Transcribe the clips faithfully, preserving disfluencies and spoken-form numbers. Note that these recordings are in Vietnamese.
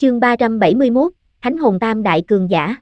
Chương ba trăm bảy mươi mốt, Thánh hồn tam đại cường giả.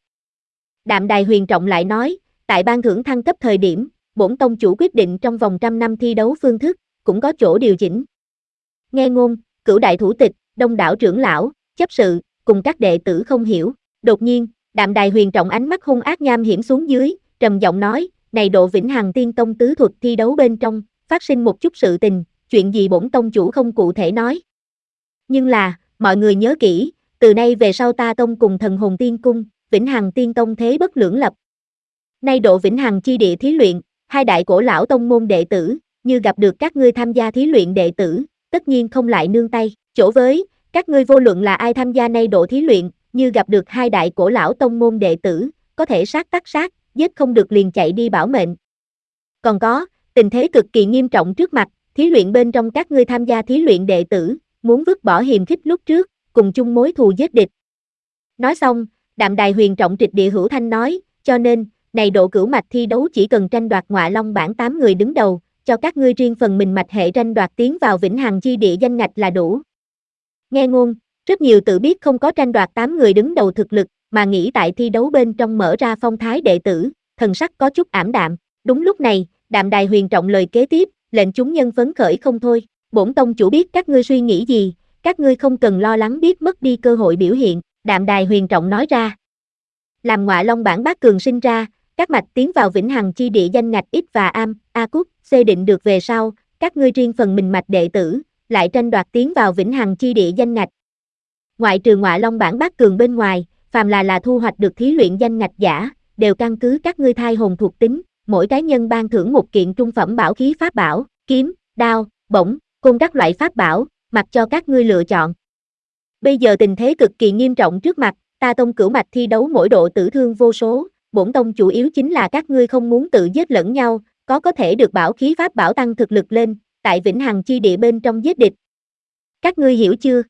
Đạm Đài Huyền Trọng lại nói, tại ban thưởng thăng cấp thời điểm, bổn tông chủ quyết định trong vòng trăm năm thi đấu phương thức, cũng có chỗ điều chỉnh. Nghe ngôn, cửu đại thủ tịch, đông đảo trưởng lão, chấp sự, cùng các đệ tử không hiểu. Đột nhiên, Đạm Đài Huyền Trọng ánh mắt hung ác nham hiểm xuống dưới, trầm giọng nói, này độ Vĩnh Hằng Tiên Tông tứ thuật thi đấu bên trong, phát sinh một chút sự tình, chuyện gì bổn tông chủ không cụ thể nói. Nhưng là, mọi người nhớ kỹ, từ nay về sau ta tông cùng Thần Hồn Tiên Cung, Vĩnh Hằng Tiên Tông thế bất lưỡng lập. Nay độ Vĩnh Hằng chi địa thí luyện, hai đại cổ lão tông môn đệ tử, như gặp được các ngươi tham gia thí luyện đệ tử, tất nhiên không lại nương tay, chỗ với, các ngươi vô luận là ai tham gia nay độ thí luyện, như gặp được hai đại cổ lão tông môn đệ tử, có thể sát tắc sát, giết không được liền chạy đi bảo mệnh. Còn có, tình thế cực kỳ nghiêm trọng trước mặt, thí luyện bên trong các ngươi tham gia thí luyện đệ tử, muốn vứt bỏ hiềm khích lúc trước, cùng chung mối thù giết địch. Nói xong, Đạm Đài Huyền Trọng trịch địa hữu thanh nói, cho nên, này độ cửu mạch thi đấu chỉ cần tranh đoạt Ngọa Long bảng tám người đứng đầu, cho các ngươi riêng phần mình mạch hệ tranh đoạt tiến vào Vĩnh Hằng chi địa danh ngạch là đủ. Nghe ngôn, rất nhiều tự biết không có tranh đoạt tám người đứng đầu thực lực, mà nghĩ tại thi đấu bên trong mở ra phong thái đệ tử, thần sắc có chút ảm đạm. Đúng lúc này, Đạm Đài Huyền Trọng lời kế tiếp, lệnh chúng nhân phấn khởi không thôi. Bổn tông chủ biết các ngươi suy nghĩ gì, các ngươi không cần lo lắng biết mất đi cơ hội biểu hiện, Đạm Đài Huyền Trọng nói ra. Làm Ngọa Long bảng bát cường sinh ra, các mạch tiến vào Vĩnh Hằng chi địa danh ngạch X và Am, A Cúc, C định được về sau, các ngươi riêng phần mình mạch đệ tử, lại tranh đoạt tiến vào Vĩnh Hằng chi địa danh ngạch. Ngoại trừ Ngọa Long bảng bát cường bên ngoài, phàm là là thu hoạch được thí luyện danh ngạch giả, đều căn cứ các ngươi thai hồn thuộc tính, mỗi cá nhân ban thưởng một kiện trung phẩm bảo khí pháp bảo, kiếm, đao, bổng, côn các loại pháp bảo, mặc cho các ngươi lựa chọn. Bây giờ tình thế cực kỳ nghiêm trọng trước mặt, ta tông cửu mạch thi đấu mỗi độ tử thương vô số, bổn tông chủ yếu chính là các ngươi không muốn tự giết lẫn nhau, có có thể được bảo khí pháp bảo tăng thực lực lên, tại Vĩnh Hằng chi địa bên trong giết địch. Các ngươi hiểu chưa?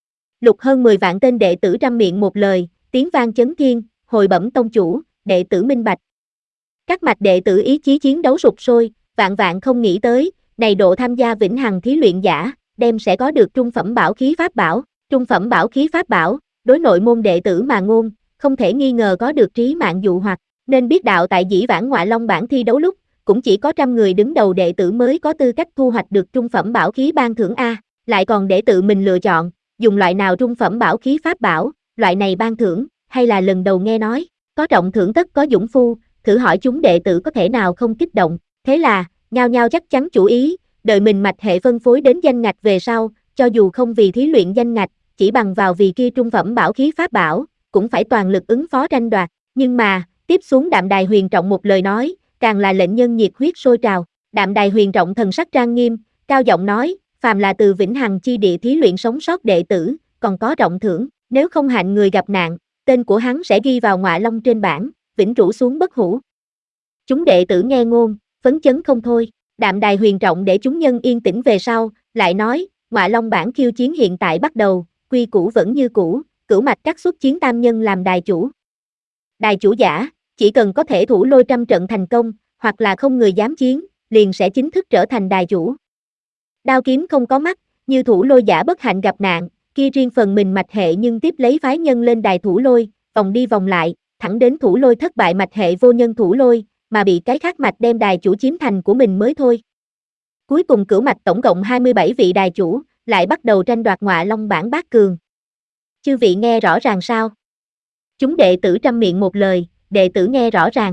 Lục hơn mười vạn tên đệ tử trăm miệng một lời, tiếng vang chấn thiên, hồi bẩm tông chủ, đệ tử minh bạch. Các mạch đệ tử ý chí chiến đấu sục sôi, vạn vạn không nghĩ tới, này độ tham gia Vĩnh Hằng thí luyện giả, đem sẽ có được trung phẩm bảo khí pháp bảo, trung phẩm bảo khí pháp bảo, đối nội môn đệ tử mà ngôn, không thể nghi ngờ có được trí mạng dụ hoặc, nên biết đạo tại dĩ vãng Ngọa Long bảng thi đấu lúc, cũng chỉ có trăm người đứng đầu đệ tử mới có tư cách thu hoạch được trung phẩm bảo khí ban thưởng A, lại còn để tự mình lựa chọn, dùng loại nào trung phẩm bảo khí pháp bảo, loại này ban thưởng, hay là lần đầu nghe nói, có trọng thưởng tất có dũng phu, thử hỏi chúng đệ tử có thể nào không kích động, thế là, nhao nhao chắc chắn chủ ý, đợi mình mạch hệ phân phối đến danh ngạch về sau, cho dù không vì thí luyện danh ngạch, chỉ bằng vào vì kia trung phẩm bảo khí pháp bảo, cũng phải toàn lực ứng phó tranh đoạt, nhưng mà, tiếp xuống Đạm Đài Huyền Trọng một lời nói, càng là lệnh nhân nhiệt huyết sôi trào, Đạm Đài Huyền Trọng thần sắc trang nghiêm, cao giọng nói, phàm là từ Vĩnh Hằng chi địa thí luyện sống sót đệ tử, còn có trọng thưởng, nếu không hạnh người gặp nạn, tên của hắn sẽ ghi vào Ngọa Long trên bảng, vĩnh rũ xuống bất hủ. Chúng đệ tử nghe ngôn, phấn chấn không thôi, Đạm Đài Huyền Trọng để chúng nhân yên tĩnh về sau, lại nói, Ngọa Long bảng khiêu chiến hiện tại bắt đầu, quy củ vẫn như cũ, cửu mạch cắt xuất chiến tam nhân làm đài chủ. Đài chủ giả, chỉ cần có thể thủ lôi trăm trận thành công, hoặc là không người dám chiến, liền sẽ chính thức trở thành đài chủ. Đao kiếm không có mắt, như thủ lôi giả bất hạnh gặp nạn, kia riêng phần mình mạch hệ nhưng tiếp lấy phái nhân lên đài thủ lôi, vòng đi vòng lại, thẳng đến thủ lôi thất bại mạch hệ vô nhân thủ lôi, mà bị cái khác mạch đem đài chủ chiếm thành của mình mới thôi. Cuối cùng cửu mạch tổng cộng hai mươi bảy vị đài chủ, lại bắt đầu tranh đoạt Ngọa Long bảng bát cường. Chư vị nghe rõ ràng sao? Chúng đệ tử trăm miệng một lời, đệ tử nghe rõ ràng.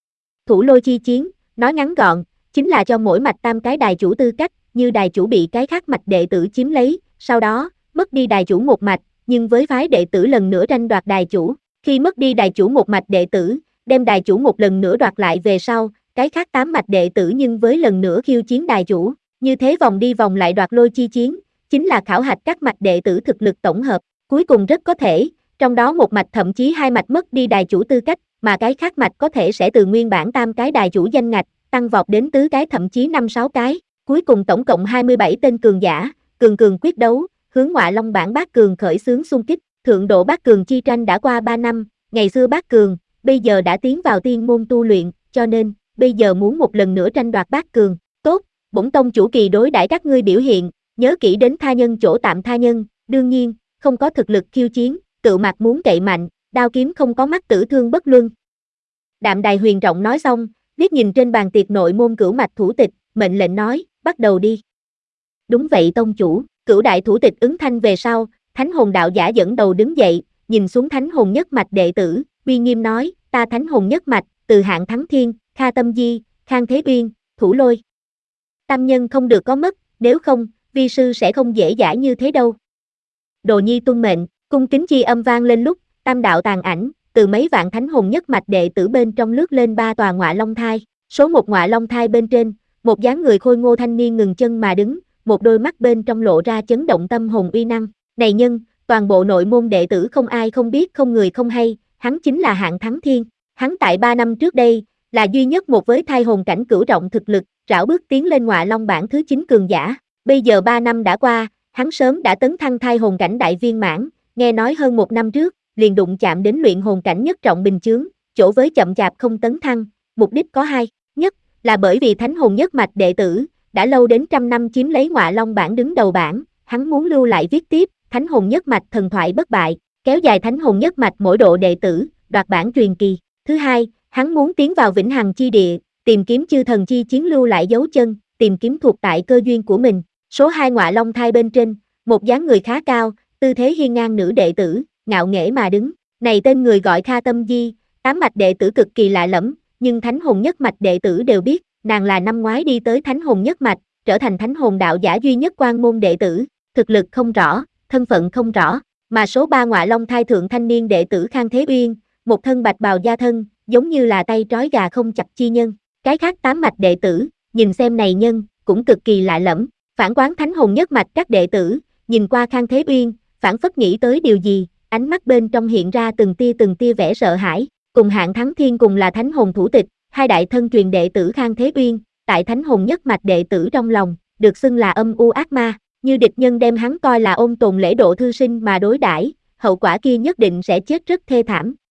Thủ lôi chi chiến, nói ngắn gọn, chính là cho mỗi mạch tam cái đài chủ tư cách, như đài chủ bị cái khác mạch đệ tử chiếm lấy, sau đó, mất đi đài chủ một mạch, nhưng với phái đệ tử lần nữa tranh đoạt đài chủ, khi mất đi đài chủ một mạch đệ tử, đem đài chủ một lần nữa đoạt lại về sau, cái khác tám mạch đệ tử nhưng với lần nữa khiêu chiến đài chủ, như thế vòng đi vòng lại đoạt lôi chi chiến, chính là khảo hạch các mạch đệ tử thực lực tổng hợp, cuối cùng rất có thể, trong đó một mạch thậm chí hai mạch mất đi đài chủ tư cách, mà cái khác mạch có thể sẽ từ nguyên bản tam cái đài chủ danh ngạch, tăng vọt đến tứ cái thậm chí năm sáu cái, cuối cùng tổng cộng hai mươi bảy tên cường giả, cường cường quyết đấu, hướng Ngọa Long bảng bát cường khởi xướng xung kích, thượng độ bát cường chi tranh đã qua ba năm, ngày xưa bát cường, bây giờ đã tiến vào tiên môn tu luyện, cho nên, bây giờ muốn một lần nữa tranh đoạt bát cường, tốt, bổn tông chủ kỳ đối đãi các ngươi biểu hiện, nhớ kỹ đến tha nhân chỗ tạm tha nhân, đương nhiên, không có thực lực khiêu chiến, tự mặt muốn cậy mạnh, đao kiếm không có mắt tử thương bất luân. Đạm Đài Huyền Trọng nói xong, liếc nhìn trên bàn tiệc nội môn cửu mạch thủ tịch, mệnh lệnh nói, bắt đầu đi. Đúng vậy tông chủ, cửu đại thủ tịch ứng thanh về sau, Thánh Hồn đạo giả dẫn đầu đứng dậy, nhìn xuống Thánh Hồn nhất mạch đệ tử, uy nghiêm nói, ta Thánh Hồn nhất mạch, từ Hạng Thắng Thiên, Kha Tâm Di, Khang Thế Uyên, Thủ Lôi. Tam nhân không được có mất, nếu không, vi sư sẽ không dễ dãi như thế đâu. Đồ nhi tuân mệnh, cung kính chi âm vang lên lúc, tam đạo tàn ảnh, từ mấy vạn Thánh Hồn nhất mạch đệ tử bên trong lướt lên ba tòa ngọa long thai, số một ngọa long thai bên trên, một dáng người khôi ngô thanh niên ngừng chân mà đứng, một đôi mắt bên trong lộ ra chấn động tâm hồn uy năng. Này nhân, toàn bộ nội môn đệ tử không ai không biết không người không hay, hắn chính là Hạng Thắng Thiên. Hắn tại ba năm trước đây, là duy nhất một với thai hồn cảnh cửu trọng thực lực, rảo bước tiến lên ngọa long bảng thứ chín cường giả. Bây giờ ba năm đã qua, hắn sớm đã tấn thăng thai hồn cảnh đại viên mãn, nghe nói hơn một năm trước, liền đụng chạm đến luyện hồn cảnh nhất trọng bình chướng, chỗ với chậm chạp không tấn thăng, mục đích có hai, nhất là bởi vì Thánh Hồn nhất mạch đệ tử, đã lâu đến trăm năm chiếm lấy ngọa long bảng đứng đầu bảng, hắn muốn lưu lại viết tiếp, Thánh Hồn nhất mạch thần thoại bất bại, kéo dài Thánh Hồn nhất mạch mỗi độ đệ tử, đoạt bảng truyền kỳ. Thứ hai, hắn muốn tiến vào vĩnh hằng chi địa, tìm kiếm chư thần chi chiến lưu lại dấu chân, tìm kiếm thuộc tại cơ duyên của mình. Số hai ngọa long thai bên trên, một dáng người khá cao, tư thế hiên ngang nữ đệ tử, ngạo nghễ mà đứng. Này tên người gọi Kha Tâm Di, tám mạch đệ tử cực kỳ lạ lẫm, nhưng Thánh Hồn nhất mạch đệ tử đều biết, nàng là năm ngoái đi tới Thánh Hồn nhất mạch, trở thành Thánh Hồn đạo giả duy nhất quan môn đệ tử, thực lực không rõ, thân phận không rõ, mà số ba ngọa long thai thượng thanh niên đệ tử Khang Thế Uyên, một thân bạch bào da thân, giống như là tay trói gà không chặt chi nhân. Cái khác tám mạch đệ tử, nhìn xem này nhân, cũng cực kỳ lạ lẫm. Phản quán Thánh Hồn nhất mạch các đệ tử, nhìn qua Khang Thế Uyên, phản phất nghĩ tới điều gì, ánh mắt bên trong hiện ra từng tia từng tia vẻ sợ hãi. Cùng Hạng Thắng Thiên cùng là Thánh Hồn thủ tịch, hai đại thân truyền đệ tử Khang Thế Uyên, tại Thánh Hồn nhất mạch đệ tử trong lòng, được xưng là âm u ác ma, như địch nhân đem hắn coi là ôn tồn lễ độ thư sinh mà đối đãi, hậu quả kia nhất định sẽ chết rất thê thảm.